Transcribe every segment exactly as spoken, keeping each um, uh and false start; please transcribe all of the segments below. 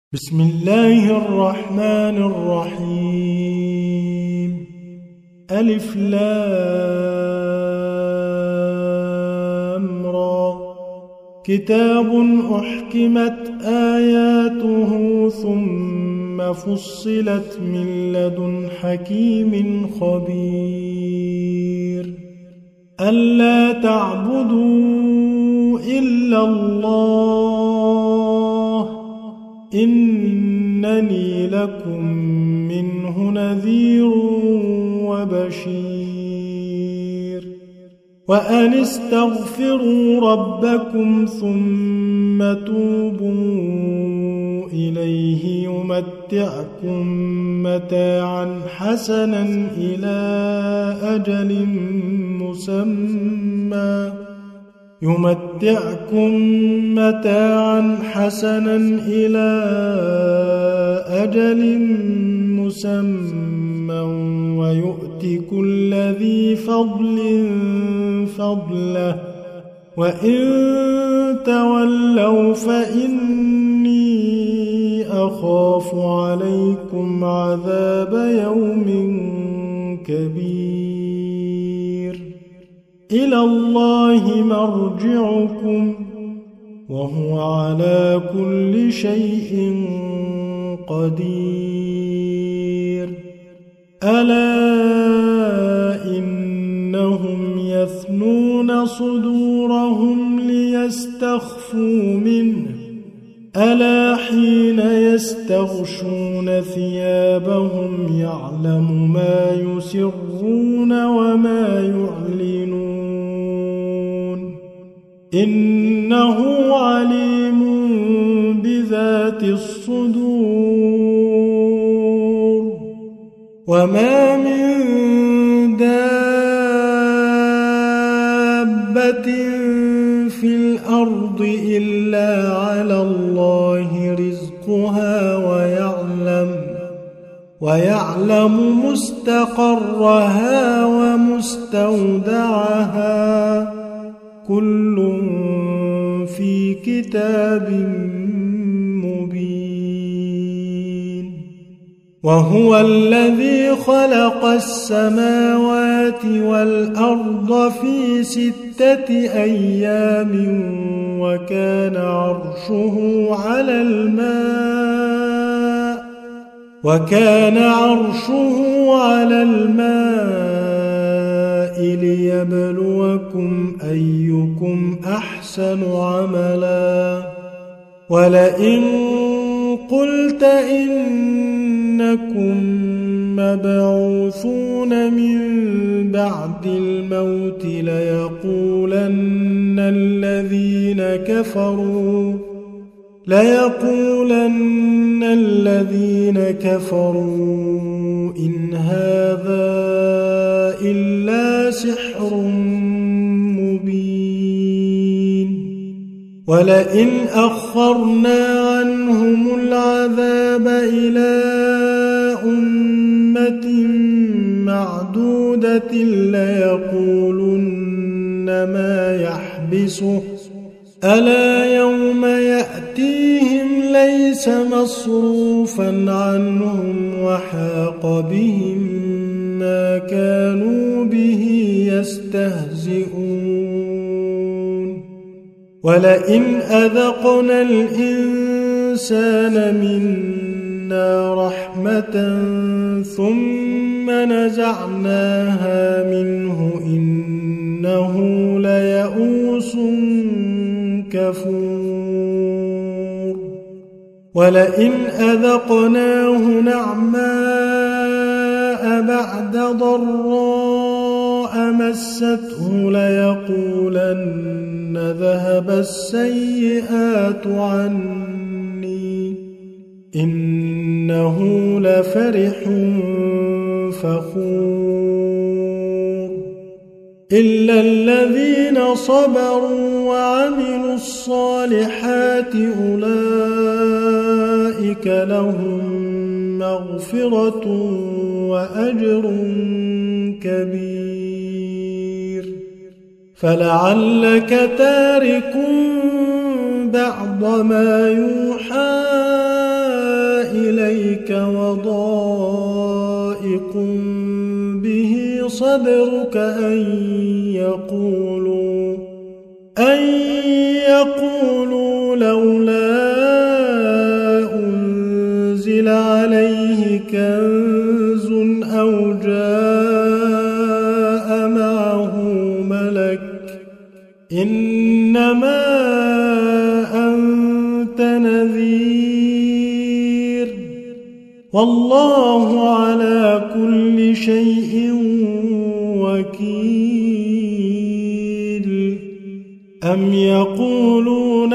بسم الله الرحمن الرحيم. ألف لام را. كتاب أحكمت آياته ثم فصلت من لدن حكيم خبير. ألا تعبدوا إلا الله إنني لكم منه نذير وبشير. وأن استغفروا ربكم ثم توبوا إليه يمتعكم متاعا حسنا إلى أجل مسمى يمتعكم متاعا حسنا إلى أجل مسمى ويؤتي كل ذي فضل فضله وإن تولوا فإني أخاف عليكم عذاب يوم كبير. إلى الله مرجعكم وهو على كل شيء قدير. ألا إنهم يثنون صدورهم ليستخفوا منه ألا حين يستغشون ثيابهم يعلم ما يسرون وما يعلنون إنه عليم بذات الصدور. وما من دابة في الأرض إلا على الله رزقها ويعلم ويعلم مستقرها ومستودعها كل في كتاب مبين. وهو الذي خلق السماوات والأرض في ستة أيام وكان عرشه على الماء وكان عرشه على الماء ليبلوكم أيكم أحسن عملا. ولئن قلت إنكم مبعوثون من بعد الموت ليقولن الذين كفروا ليقولن الذين كفروا إن هذا إلا سحر مبين. ولئن أخرنا عنهم العذاب إلى أمة معدودة ليقولن ما يحبسه ألا يوم يأتيهم ليس مصروفا عنهم وحاق بهم ما كانوا به يستهزئون. ولئن أذقنا الإنسان منا رحمة ثم نزعناها منه إنه ليئوس كفور. ولئن أذقناه نعماء بعد ضراء مسته ليقولن ذهب السيئات عني إنه لفرح فخور. إلا الذين صبروا وعملوا الصالحات أولئك لهم مغفرة وأجر كبير. فلعلك تارك بعض ما يوحى إليك وضائق به صدرك أن يقولوا أن يقولوا لولا أنزل عليه كنز أو جاء معه ملك إنما أنت نذير والله على كل شيء وكيل أم يقولون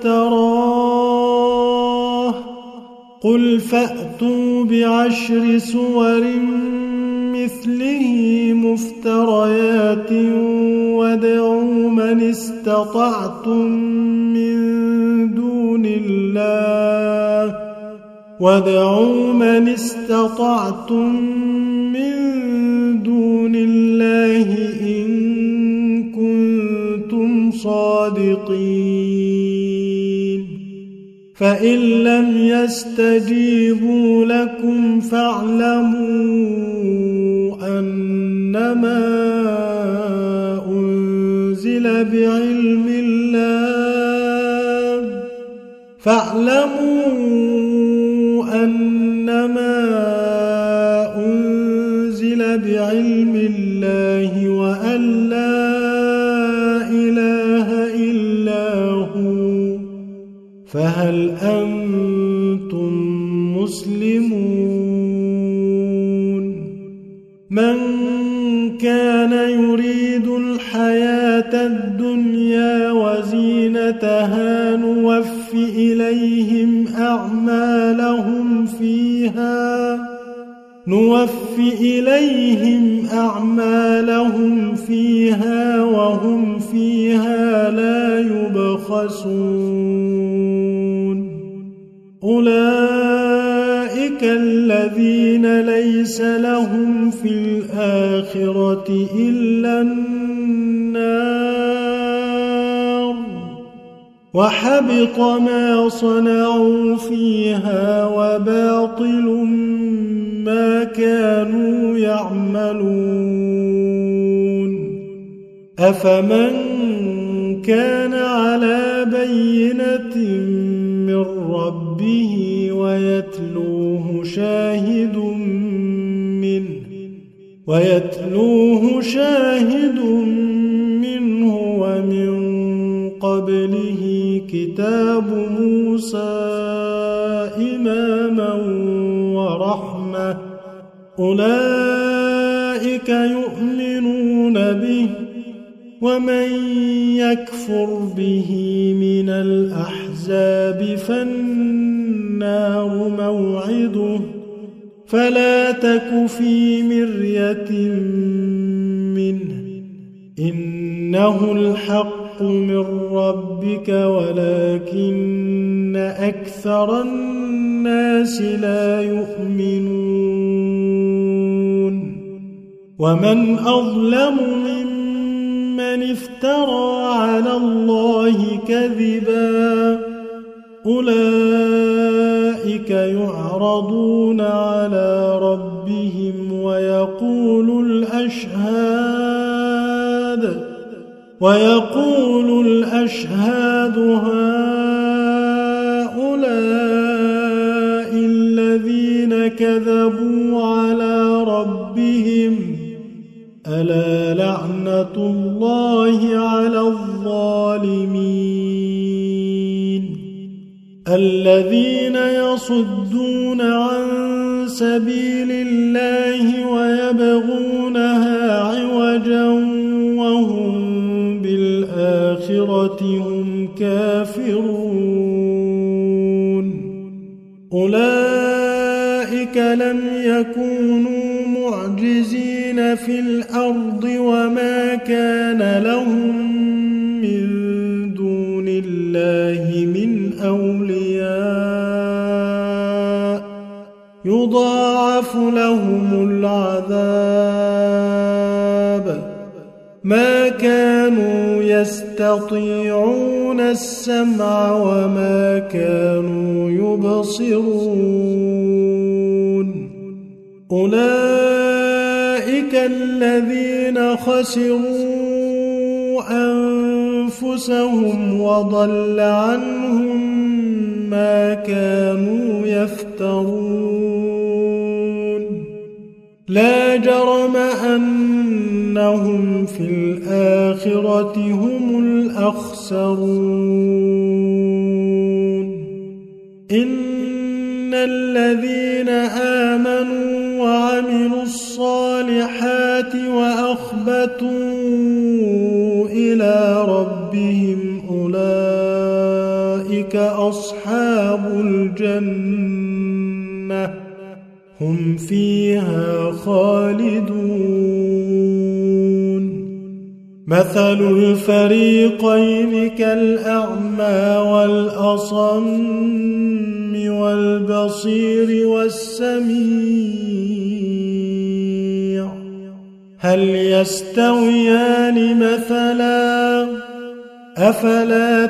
افتراه قل فأتوا بعشر سور مثله مفتريات وادعوا من استطعتم من دون الله وادعوا من استطعتم من دون الله إن كنتم صادقين فإن لم يستجيبوا لكم فاعلموا أنما أنزل بعلم الله فاعلموا أنما أنزل بعلم الله وأن لا إله إلا هو فهل أنتم مسلمون من كان يريد الحياة الدنيا وزينتها نوف إليهم أعمالهم فيها نوف إليهم أعمالهم فيها وهم فيها لا يبخسون أولئك الذين ليس لهم في الآخرة إلا النار وحبط ما صنعوا فيها وباطل ما كانوا يعملون أفمن كان على بينة من ربه ويتلوه شاهد منه ويتلوه شاهد منه ومن قبله كتاب موسى إماما ورحمة أولئك يؤمنون به ومن يكفر به من الأحزاب فالنار موعده فلا تك في مرية منه إنه الحق من ربك ولكن أكثر الناس لا يؤمنون ومن أظلم ممن افترى على الله كذبا أولئك يعرضون على ربهم ويقول الأشهاد ويقول الأشهاد هؤلاء الذين كذبوا على ربهم ألا لعنة الله على الظالمين الذين يصدون عن سبيل الله ويبغونها عوجا وهم بالآخرة هم كافرون أولئك لم يكونوا معجزين في الأرض وما كان لهم من دون الله من أولياء يضاعف لهم العذاب ما كانوا يستطيعون السمع وما كانوا يبصرون أولئك الذين خسروا أنفسهم وضل عنهم ما كانوا يفترون لا جرم أنهم في الآخرة هم الأخسرون إن الذين آمنوا وعملوا الصالحات وأخبتوا إلى ربهم أولئك أصحاب الجنة هم فيها خالدون مثل الفريقين كالأعمى والأصم والبصير والسميع هل يستويان مثلا أفلا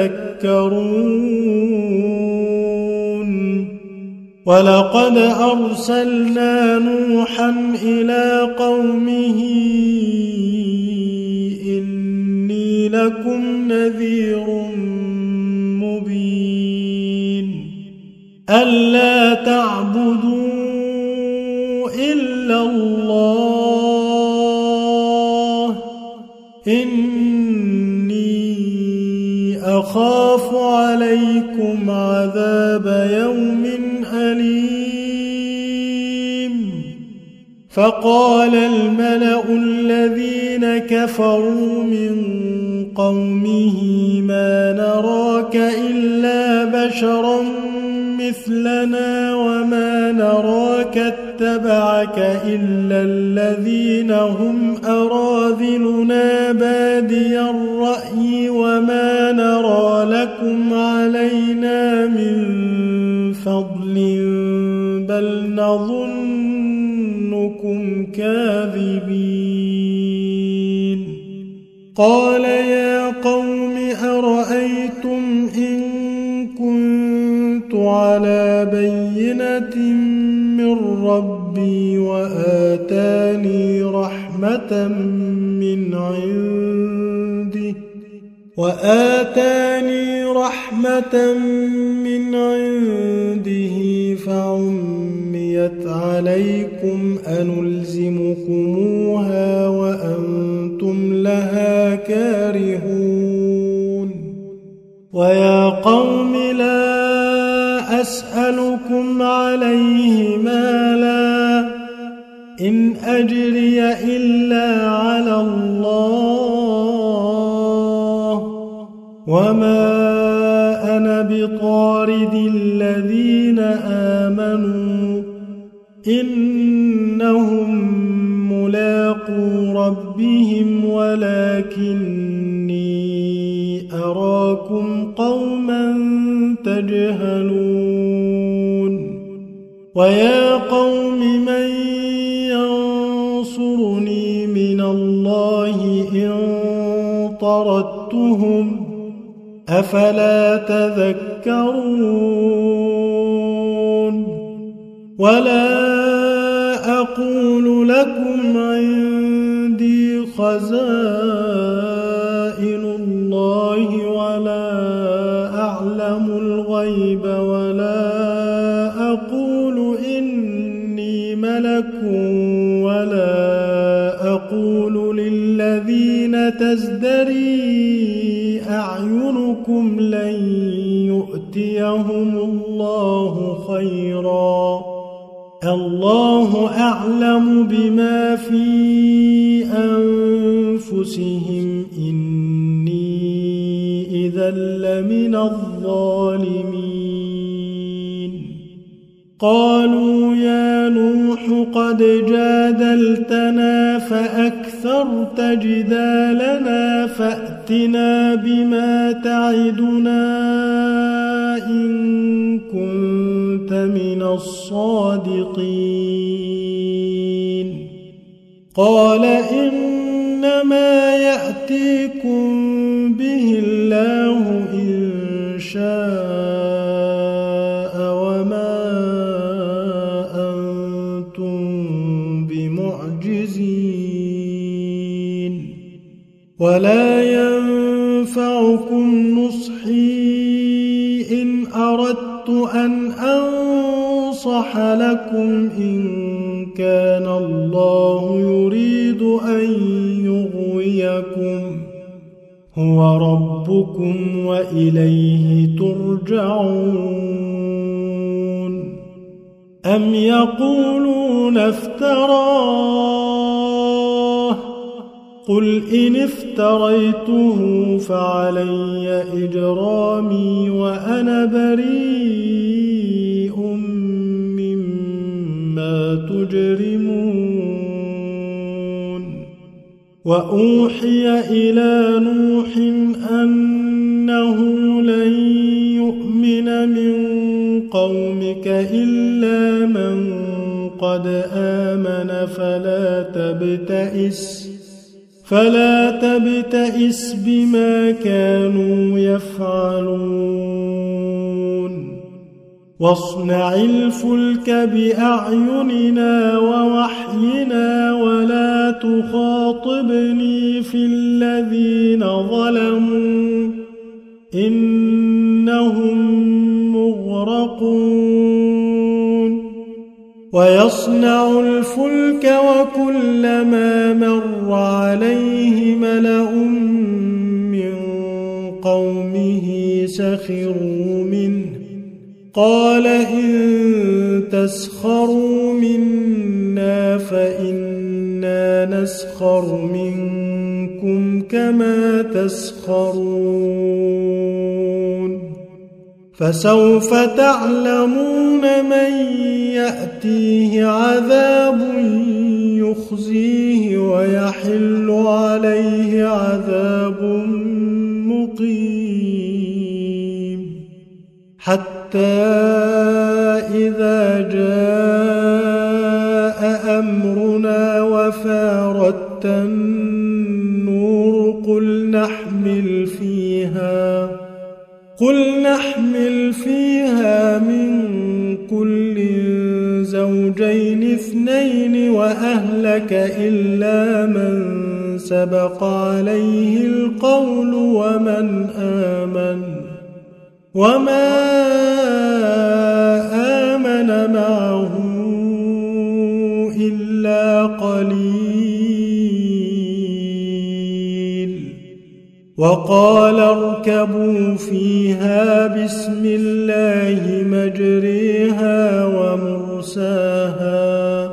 تذكرون ولقد أرسلنا نوحا إلى قومه إني لكم نذير مبين ألا تعبدوا إلا الله إني أخاف عليكم عذاب يوم أليم فقال الملأ الذين كفروا من قومه ما نراك إلا بشرا مثلنا وما نراك اتبعك إلا الذين هم أراذلنا بادي الرأي وما نرى لكم علينا من فضل بل نظنكم كاذبين قال يا قوم أرأيتم إن كنت على بينة من ربي وآتاني رحمة من عنده وآتاني رحمة من عنده فعميت عليكم أنلزمكموها وأنتم لها كارهون ويا قوم لا أسألكم عليه مالا إن أجري إلا على الله وما أنا بطارد الذين آمنوا إنهم ملاقو ربهم ولكني أراكم قوما تجهلون ويا قوم من ينصرني من الله إن طردتهم أفلا تذكرون ولا أقول لكم عندي خزائن الله ولا أعلم الغيب ولا أقول إني ملك ولا أقول للذين تزدري أعينكم لن يؤتيهم الله خيرا الله أعلم بما في أنفسهم إني إذا لمن الظالمين قالوا يا نوح قد جادلتنا فأكثرت جدالنا فأتنا بما تعدنا إن كنت من الصادقين قال إنما يأتيكم به الله إن شاء وما أنتم ولا ينفعكم نصحي إن أردت أن أنصح لكم إن كان الله يريد أن يغويكم هو ربكم وإليه ترجعون. أم يقولون افتراه قل إن افتريته فعلي إجرامي وأنا بريء مما تجرمون. وأوحي إلى نوح أنه لن يؤمن من قومك إلا من قد آمن فلا تبتئس فلا تبتئس بما كانوا يفعلون. واصنع الفلك بأعيننا ووحينا ولا تخاطبني في الذين ظلموا إنهم مغرقون. ويصنع الفلك وكلما مر عليه ملأ من قومه سخروا منه قال إن تسخروا منا فإنا نسخر منكم كما تسخرون. فسوف تعلمون من يأتيه عذاب يخزيه ويحل عليه عذاب مقيم. حتى إذا جاء أمرنا وفارت النور قل نحمل فيها قل نحمل فيها من كل زوجين اثنين وأهلك إلا من سبق عليه القول ومن آمن وما آمن معه إلا قليل. وقال اركبوا فيها بسم الله مجريها ومرساها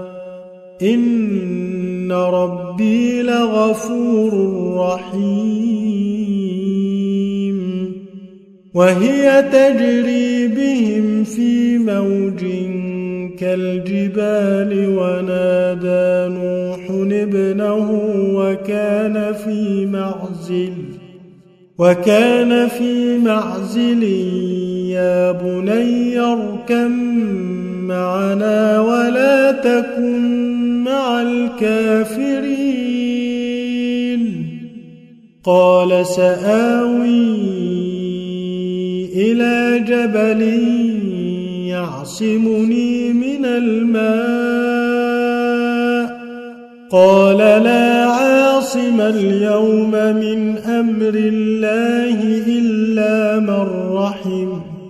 إن ربي لغفور رحيم. وهي تجري بهم في موج كالجبال ونادى نوح ابنه وكان في معزل وكان في معزل يا بني اركب معنا ولا تكن مع الكافرين. قال سآوي إلى جبل يعصمني من الماء قال لا عاصم اليوم من أمر الله إلا من رحم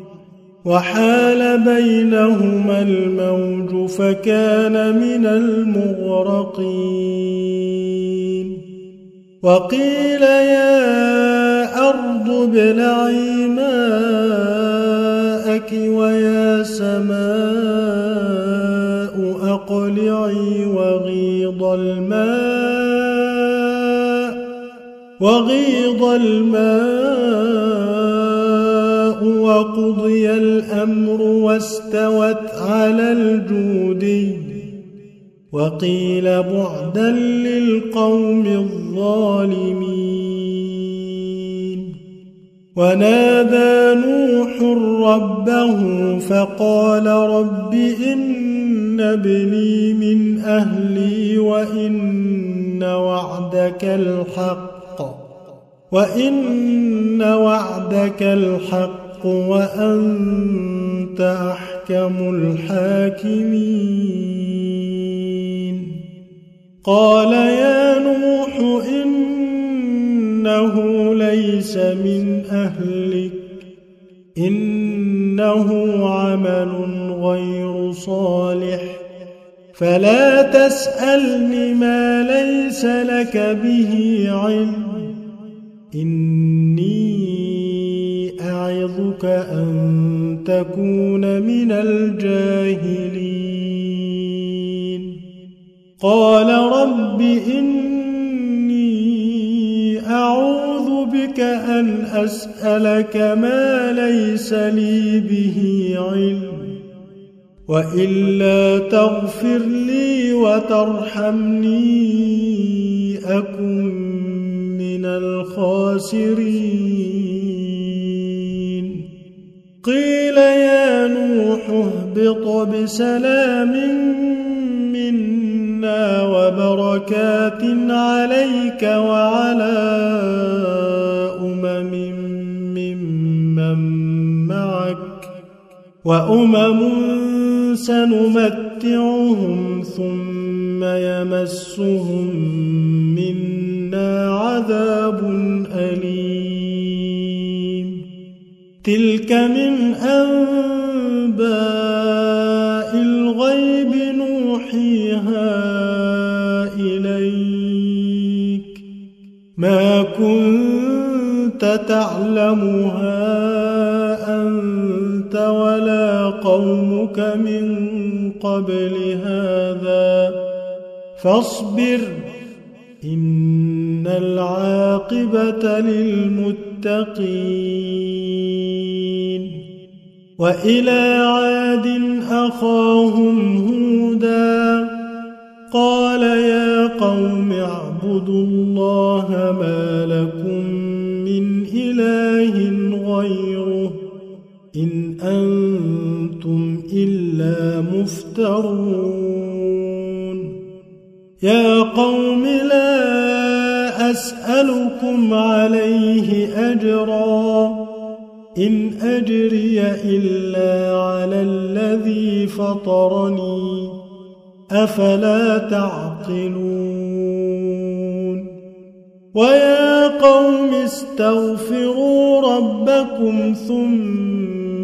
وحال بينهما الموج فكان من المغرقين. وقيل يا أرض ابلعي ماءك ويا سماء أقلعي وغيض الماء وغيض الماء وقضي الأمر واستوت على الجودي وقيل بعدا للقوم الظالمين. ونادى نوح ربه فقال رب إن ابني من أهلي وإن وعدك الحق وإن وعدك الحق وأنت أحكم الحاكمين. قال يا نوح إن إنه ليس من أهلك إنه عمل غير صالح فلا تسألني ما ليس لك به علم إني أعظك أن تكون من الجاهلين قال رب إني أعوذ بك أن أسألك ما ليس لي به علم وإلا تغفر لي وترحمني أكن من الخاسرين قيل يا نوح اهبط بسلام منا وبركات عليك وعلى أمم ممن معك وأمم سنمتعهم ثم يمسهم منا عذاب أليم تلك من أنباء الغيب نوحيها إليك ما كنت تعلمها أنت ولا قومك من قبل هذا فاصبر إن العاقبة للمتقين وإلى عاد أخاهم هودا قال يا قوم اعبدوا الله ما لكم من إله غيره إن أنتم إلا مفترون يا قوم لا أسألكم عليه أجرا إن أجري إلا على الذي فطرني أفلا تعقلون ويا قوم استغفروا ربكم ثم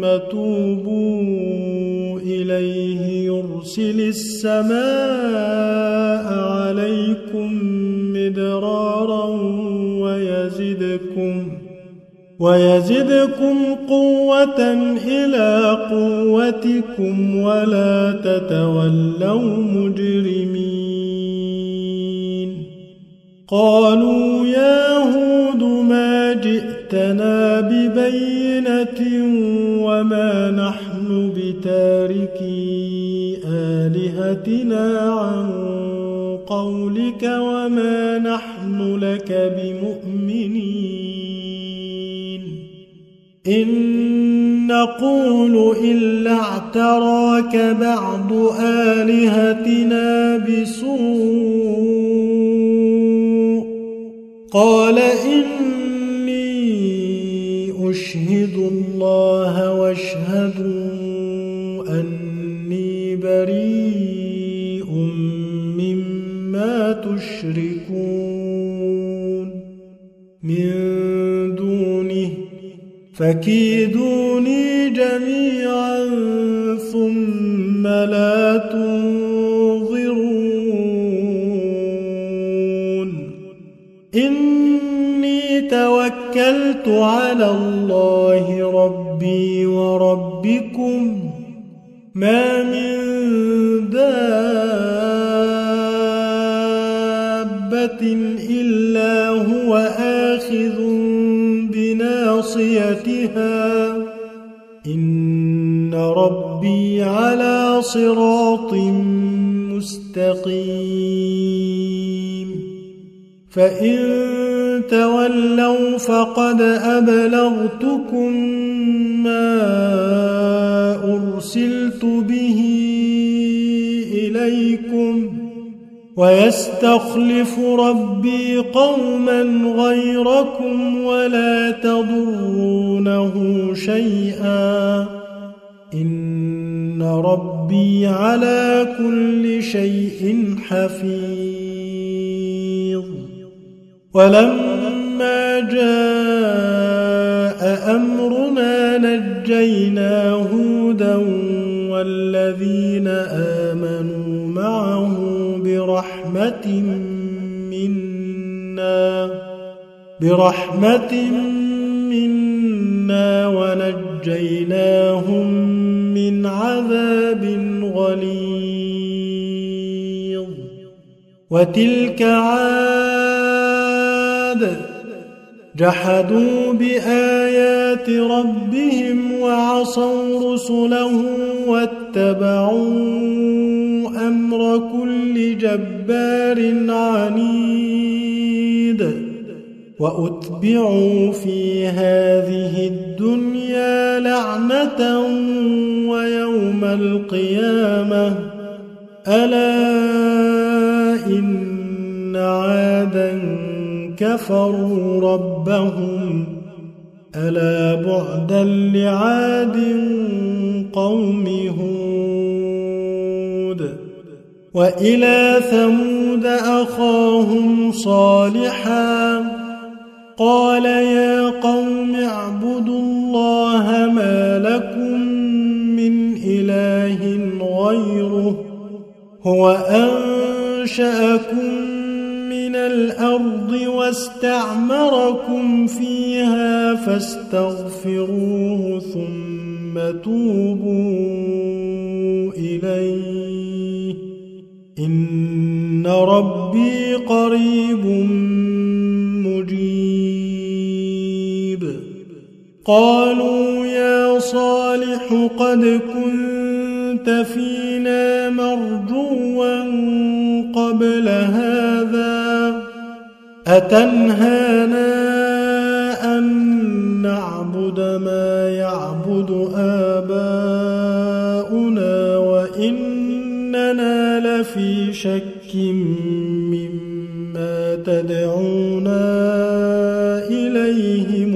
توبوا إليه يرسل السماء عليكم مدرارا ويزدكم ويزدكم قوة إلى قوتكم ولا تتولوا مجرمين قالوا يا هود ما جئتنا ببينة وما نحن بتاركي آلهتنا عن قولك وما نحن لك بمؤمنين إن نقول إلا اعتراك بعض آلهتنا بسوء قال إني أشهد الله واشهدوا أني بريء مما تشركون من دونه فكيدوني جميعا ثم لا تنظرون إني توكلت على الله ربي وربكم ما من دابة إلا هو آخذ بناصيتها إن ربي على صراط مستقيم فإن تولوا فقد أبلغتكم ما أرسلت به إليكم ويستخلف ربي قوما غيركم ولا تضرونه شيئا إن ربي على كل شيء حفيظ ولما فلما جاء أمرنا نجينا هودا والذين آمنوا معه برحمة منا برحمة منا ونجيناهم من عذاب غليظ. وتلك عاد جحدوا بآيات ربهم وعصوا رسله واتبعوا أمر كل جبار عنيد. وأتبعوا في هذه الدنيا لعنة ويوم القيامة ألا إن عادا كفروا ربهم ألا بعدا لعاد قوم هود. وإلى ثمود أخاهم صالحا قال يا قوم اعبدوا الله ما لكم من إله غيره هو أنشأكم من الأرض واستعمركم فيها فاستغفروه ثم توبوا إليه إن ربي قريب مجيب. قالوا يا صالح قد كنت فينا مرجوا قبل هذا أتنهانا أن نعبد ما يعبد آباؤنا وإننا لفي شك مما تدعونا إليه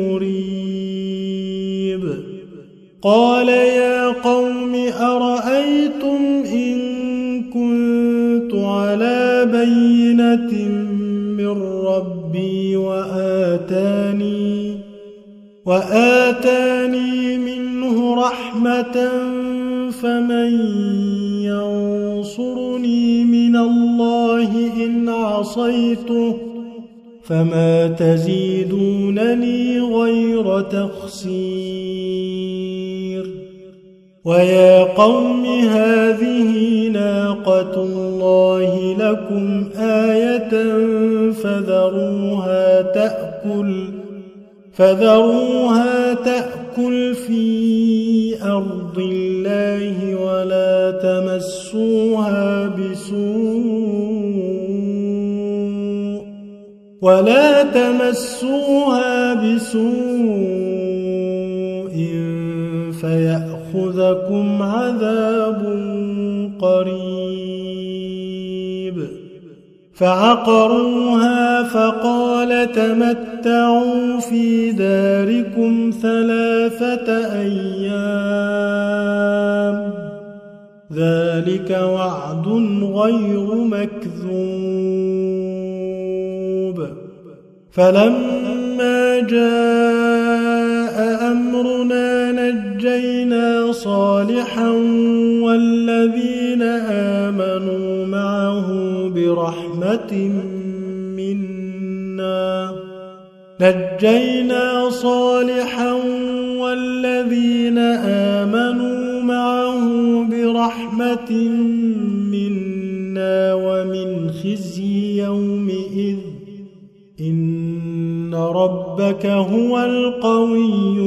مريب. قال يا قوم أرأيتم إن كنت على بينة من ربي وآتاني وآتاني منه رحمة فمن ينصرني من الله إن عصيته فما تزيدونني غير تخسير. ويا قوم هذه ناقة الله لكم آية فذروها تأكل فذروها تأكل في أرض الله ولا تمسوها بسوء ولا تمسوها بسوء فيأخذكم عذاب قريب. فعقروها فقال تمتعوا في داركم ثلاثة أيام ذلك وعد غير مكذوب. فلما جاء أمرنا نجينا صالحا والذين آمنوا معه برحمة منا نجينا صالحا والذين آمنوا معه برحمة منا ومن خزي يومئذ إن ربك هو القوي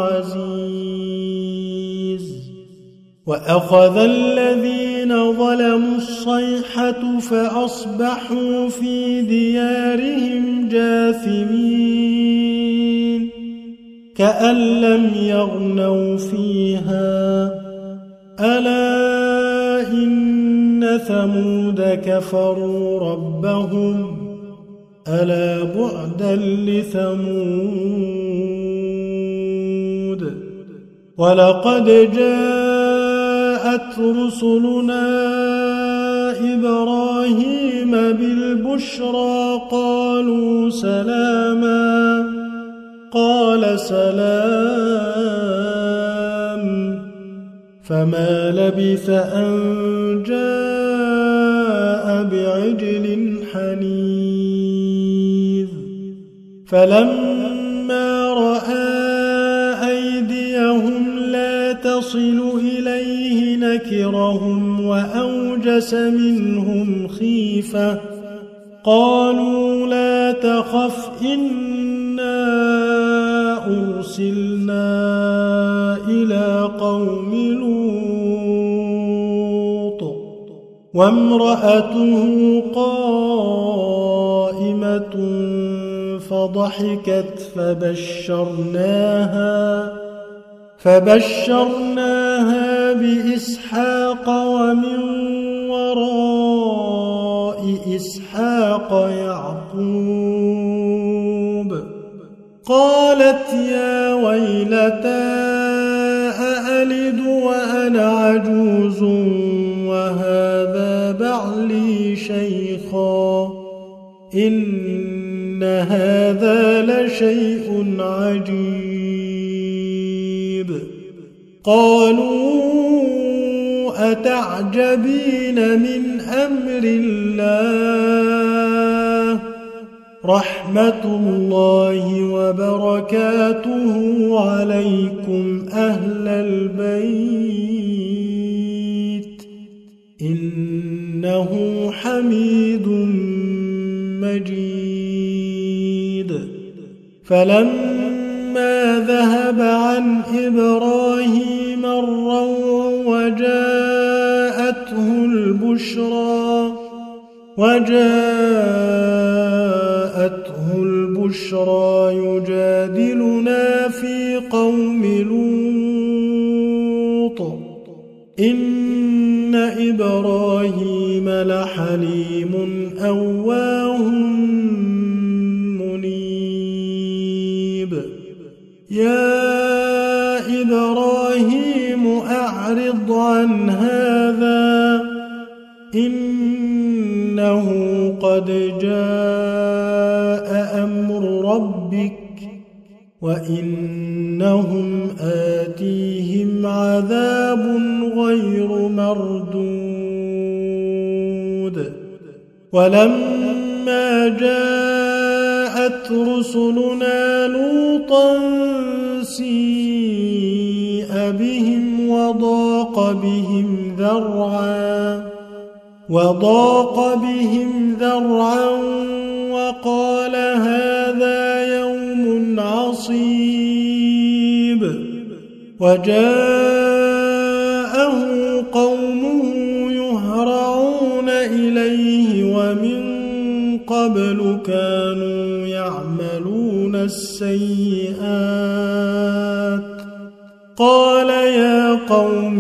العزيز. وأخذ الذين ظلموا الصيحة فأصبحوا في ديارهم جاثمين كأن لم يغنوا فيها ألا إن ثمود كفروا ربهم ألا بعدا لثمود. ولقد جاءت رسلنا إبراهيم بالبشرى قالوا سلاما قال سلام فما لبث أن جاء بعجل حنيذ فلما رأى أيديهم لا تصل إليه نكرهم وأوجس منهم خيفة قالوا لا تخف إنا أرسلنا إلى قوم لوط وامرأته قائمة فضحكت فبشرناها فبشرناها بإسحاق ومن وراء إسحاق يعقوب قالت يا ويلتى أألد وأنا عجوز وهذا بعلي شيخا إن هذا لشيء عجيب قالوا أتعجبين من أمر الله رحمة الله وبركاته عليكم أهل البيت إنه حميد مجيد فلما ذهب عن إبراهيم الروع وجاءته البشرى وجاءته البشرى يجادلنا في قوم لوط إن إبراهيم لحليم أواه منيب يا إبراهيم أعرض عن هذا إنه قد جاء أمر ربك وإنهم آتيهم عذاب غير مردود ولما جاءت رسلنا لوطا سيء بهم وضاق بهم ذرعا وضاق بهم ذرعا وقال هذا يوم عصيب وجاءه قومه يهرعون إليه ومن قبل كانوا يعملون السيئات قال يا قوم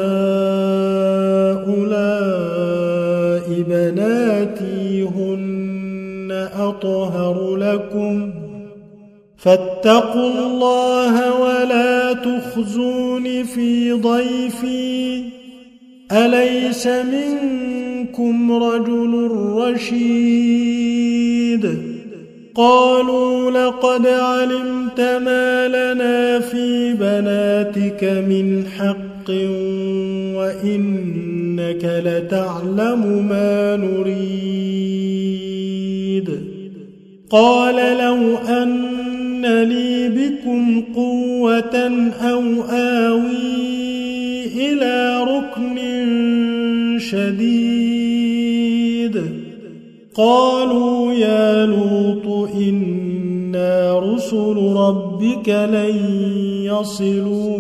هؤلاء بناتي هن أطهر لكم فاتقوا الله ولا تخزون في ضيفي أليس منكم رجل رشيد قالوا لقد علمت ما لنا في بناتك من حق وإنك لتعلم ما نريد قال لو أن لي بكم قوة أو آوي إلى ركن شديد قالوا يا لوط إنا رسل ربك لن يصلوا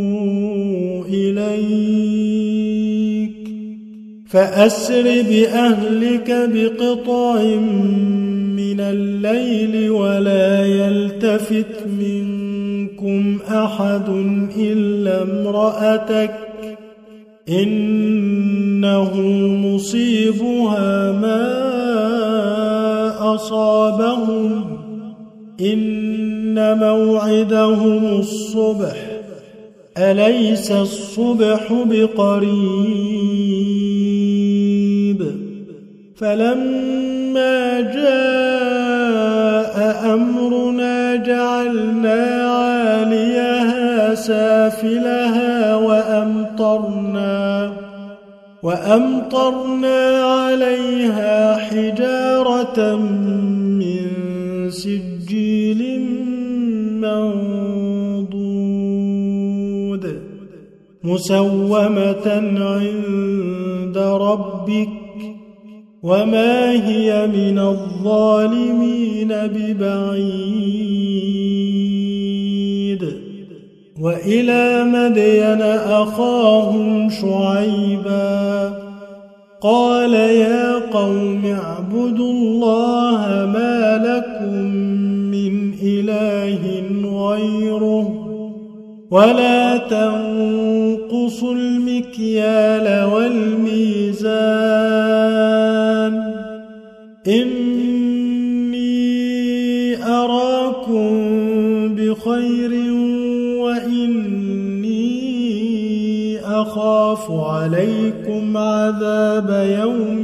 إليك فأسر بأهلك بقطع من الليل ولا يلتفت منكم أحد إلا امرأتك إنه مصيبها ما أصابهم إن موعدهم الصبح أليس الصبح بقريب فلما جاء أمرنا جعلنا عاليها سافلها وأمطرنا وأمطرنا عليها حجارة من سجيل منضود مسومة عند ربك وما هي من الظالمين ببعيد وإلى مدين أخاهم شعيبا قال يا قوم اعبدوا الله ما لكم من إله غيره ولا تنقصوا المكيال والميزان إني أراكم بخير وإني أخاف عليكم عذاب يوم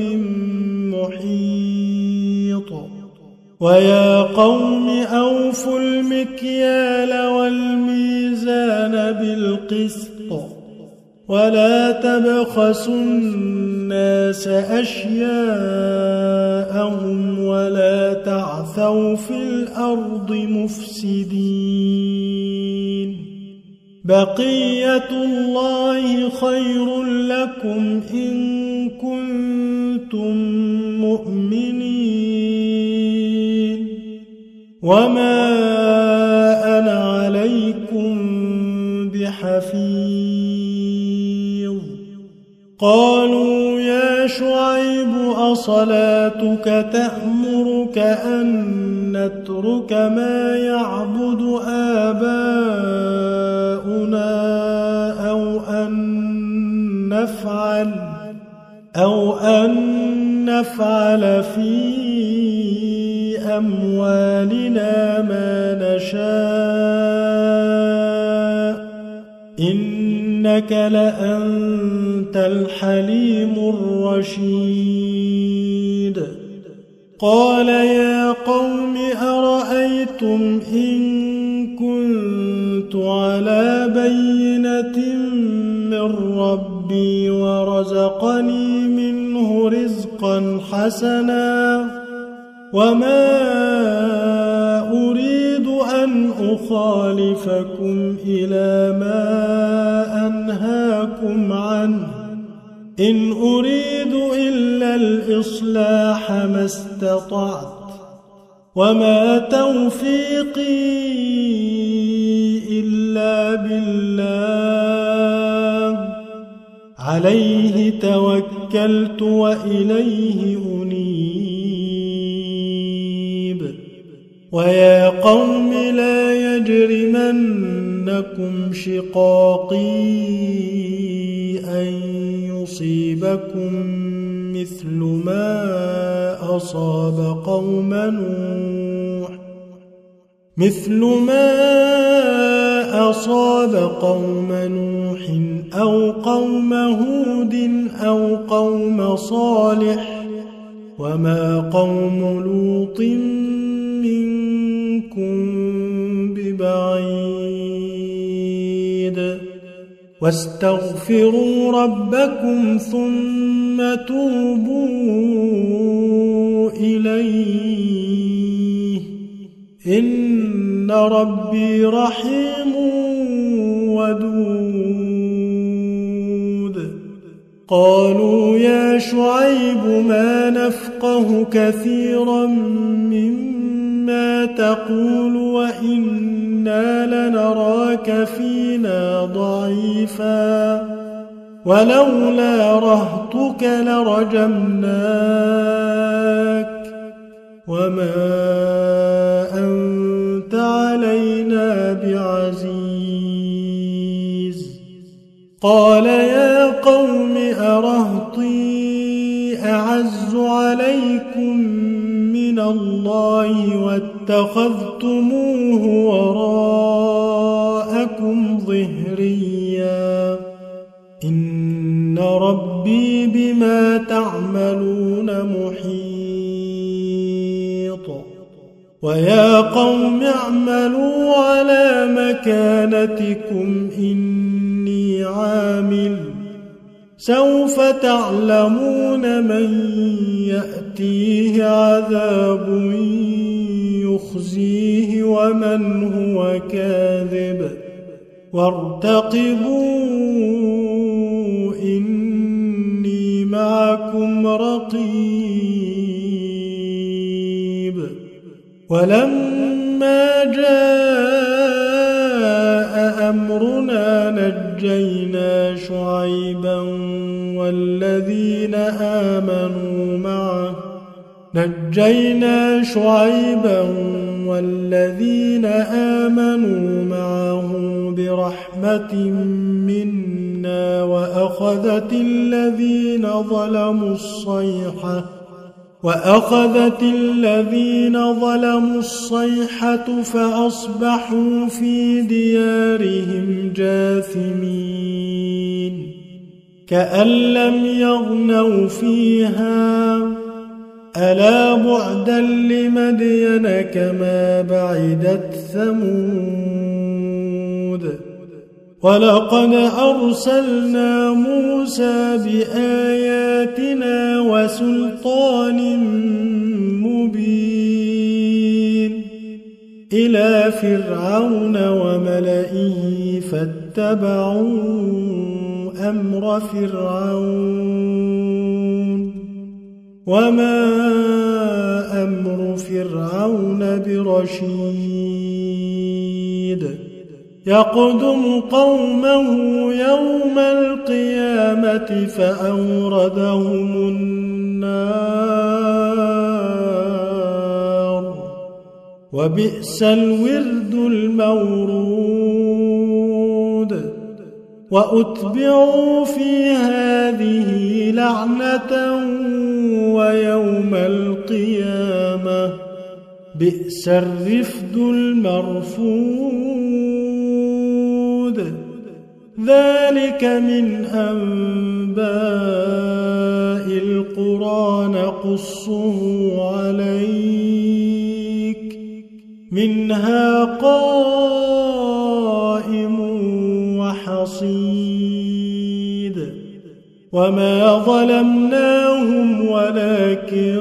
محيط ويا قوم أوفوا المكيال والميزان بالقسط ولا تبخسوا الناس أشياءهم ولا تعثوا في الأرض مفسدين بقية الله خير لكم إن كنتم مؤمنين وما أنا عليكم بحفيظ قالوا يا شعيب أصلاتك تأمرك أن نترك ما يعبد آباؤنا أو أن نفعل أو أن نفعل في أموالنا ما نشاء إنك لأنت الحليم الرشيد قال يا قوم أرأيتم إن كنت على بينة من ربي ورزقني منه رزقا حسنا وما أريد أن أخالفكم إلى ما أنهاكم عنه إن أريد إلا الإصلاح ما استطعت وما توفيقي إلا بالله عليه توكلت وإليه أنيب ويا قوم لا يجرمنكم شقاقي أن يصيبكم مثل ما أصاب قوم نوح مثل ما أصاب قوم نوح أو قوم هود أو قوم صالح وما قوم لوط منكم ببعيد واستغفروا ربكم ثم توبوا إليه إن ربي رحيم ودود قالوا يا شعيب ما نفقه كثيرا مما تقول وإنا لنراك فينا ضعيفا ولولا رهطك لرجمناك وما أنت علينا بعزيز قال يا قوم أرهطي أعز عليكم من الله واتخذتموه وراءكم ظهريا إن رب ربي بما تعملون محيط ويا قوم اعملوا على مكانتكم إني عامل سوف تعلمون من يأتيه عذاب يخزيه ومن هو كاذب وارتقبوا إني معكم رقيب ولما جاء أمرنا نجينا شعيبا والذين آمنوا معه نجينا شعيبا والذين آمنوا معه برحمة منا وأخذت الذين ظلموا الصيحة وأخذت الذين ظلموا الصيحة فأصبحوا في ديارهم جاثمين كأن لم يغنوا فيها ألا بعدا لمدين كما بعدت ثمود ولقد أرسلنا موسى بآياتنا وسلطان مبين إلى فرعون وملئه فاتبعوا أمر فرعون وما أمر فرعون برشيد يقدم قومه يوم القيامة فأوردهم النار وبئس الورد المورود وأتبعوا في هذه لعنة ويوم القيامة بئس الرفد المرفود ذلك من أنباء القرى نقصه عليك منها قائم وحصيد وما ظلمناهم ولكن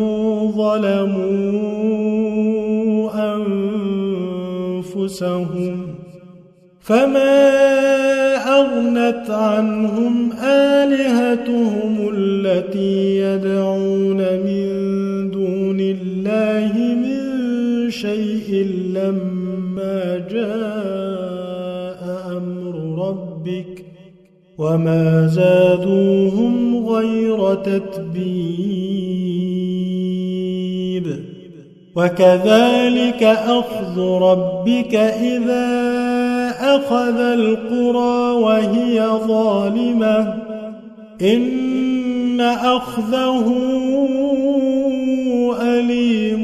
ظلموا أنفسهم فما أغنت عنهم آلهتهم التي يدعون من دون الله من شيء لما جاء أمر ربك وما زادوهم غير تتبيب وكذلك أخذ ربك إذا أخذ القرى وهي ظالمة إن أخذه أليم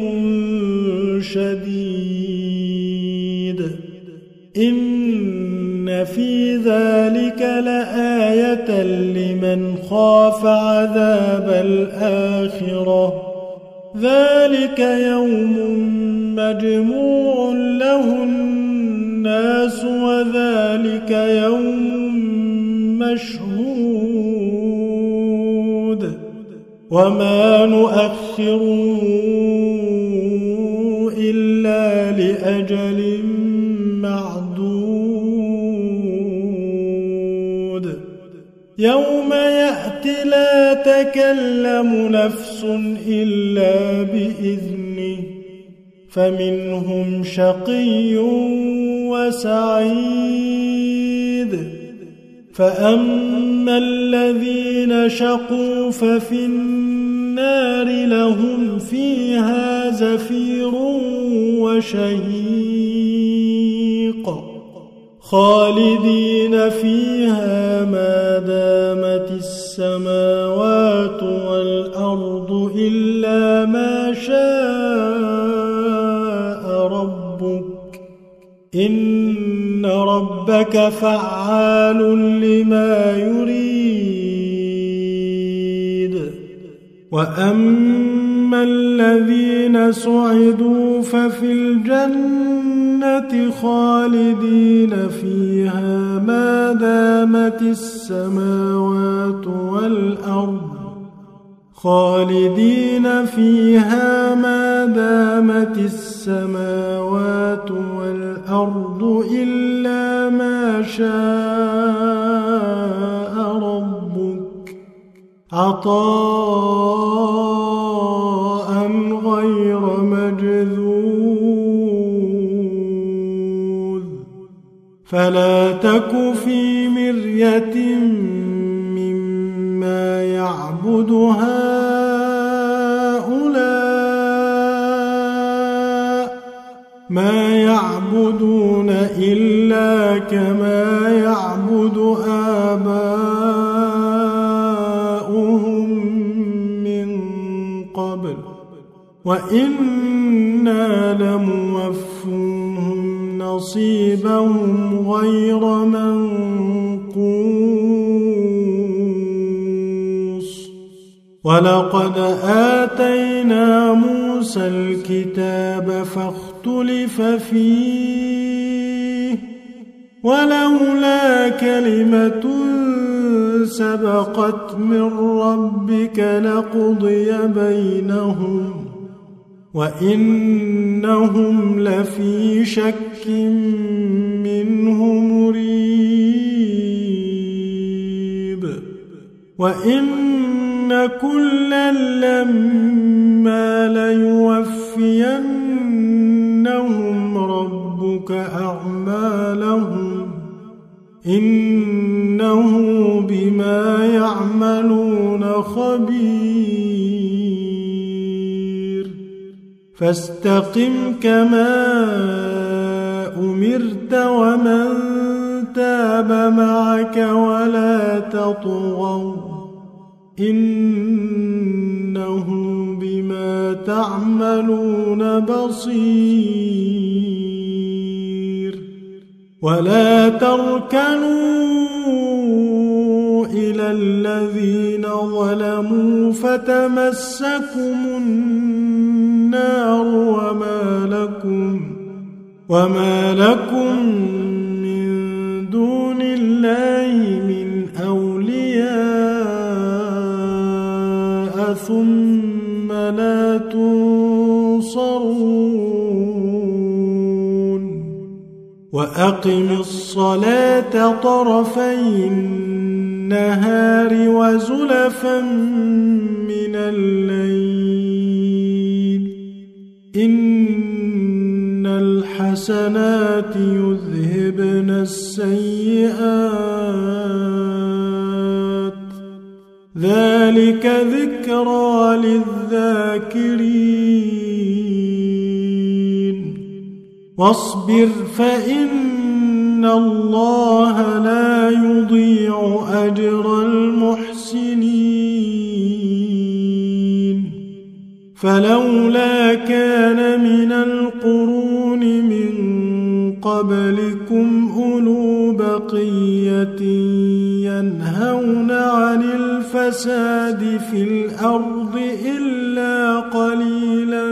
شديد إن في ذلك لآية لمن خاف عذاب الآخرة ذلك يوم مجموع له الناس وذلك يوم مشهود وما نؤخره إلا لأجل معدود يوم يأتي لا تكلم نفس إلا بإذنه فمنهم شقي وسعيد فأما الذين شقوا ففي النار لهم فيها زفير وشهيق خالدين فيها ما دامت السماوات والأرض إلا ما شاء ربك إن ربك فعال لما يريد وأما الذين سعدوا ففي الجنة خالدين فيها ما دامت السماوات والأرض خالدين فيها ما دامت السماوات والأرض إلا ما شاء ربك عطاء غير مجذوذ فلا تك في مرية مما يعبد هؤلاء ما يعبدون إلا كما يعبد آباؤهم من قبل وإنا لموفوهم نصيبهم غير منقوص ولقد آتينا موسى الكتاب فاختلف فيه ولولا كلمة سبقت من ربك لقضي بينهم وإنهم لفي شك منه مريب وإن كلا لما ليوفينهم ربك أعمالهم إنه بما يعملون خبير فاستقم كما أمرت ومن تاب معك ولا تطغوا إنه بما تعملون بصير ولا تركنوا إلى الذين ظلموا فتمسكم النار وما لكم وما لكم من دون الله من أولياء ثم لا تنصرون وأقم الصلاة طرفي النهار وزلفا من الليل إن الحسنات يذهبن السيئات ذلك ذكرى للذاكرين واصبر فإن الله لا يضيع أجر المحسنين فلولا كان من القرون من قبلكم أولو بقية ينهون عن الفساد في الأرض إلا قليلا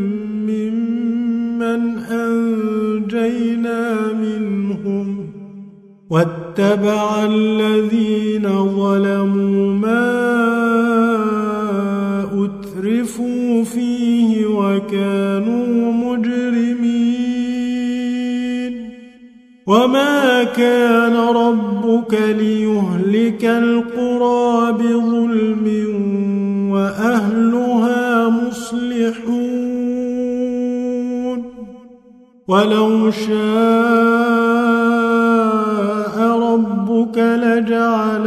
ممن أنجينا منهم واتبع الذين ظلموا ما أترفوا فيه وكانوا مجرمين وما كان ربك ليهلك القرى بظلم وأهلها مصلحون ولو شاء ربك لجعل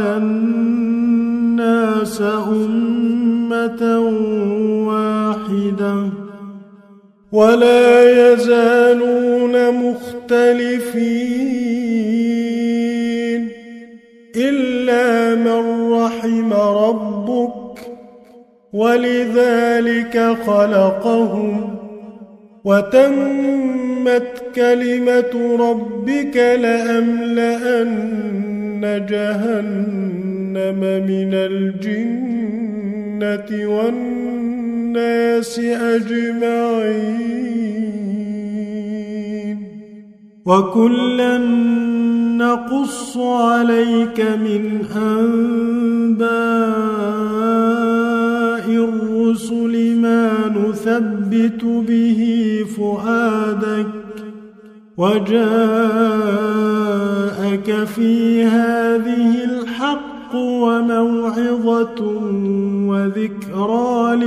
الناس أمة واحدة ولا يزالون مختلفين إلا من رحم ربك ولذلك خلقهم وتمت كلمة ربك لأملأن جهنم من الجنة والناس أجمعين وكلا نقص عليك من أنباء الرسل ما نثبت به فؤادك وجاءك في هذه الحق وموعظة وذكرى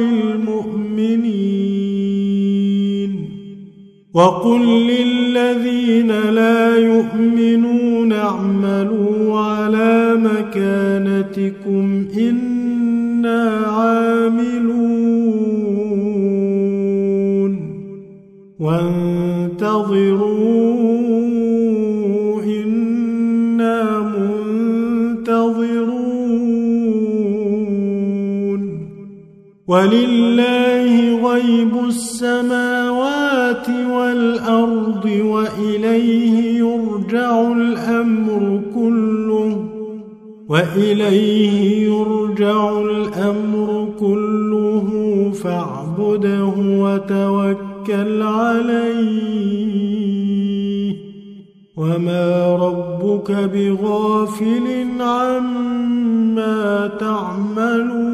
للمؤمنين وقل للذين لا يؤمنون اعملوا على مكانتكم إنا عاملون وانتظروا إنا منتظرون ولله غيب السماوات والأرض وإليه يرجع الأمر كله وإليه يرجع الأمر كله فاعبده وتوكل عليه وما ربك بغافل عما تعملون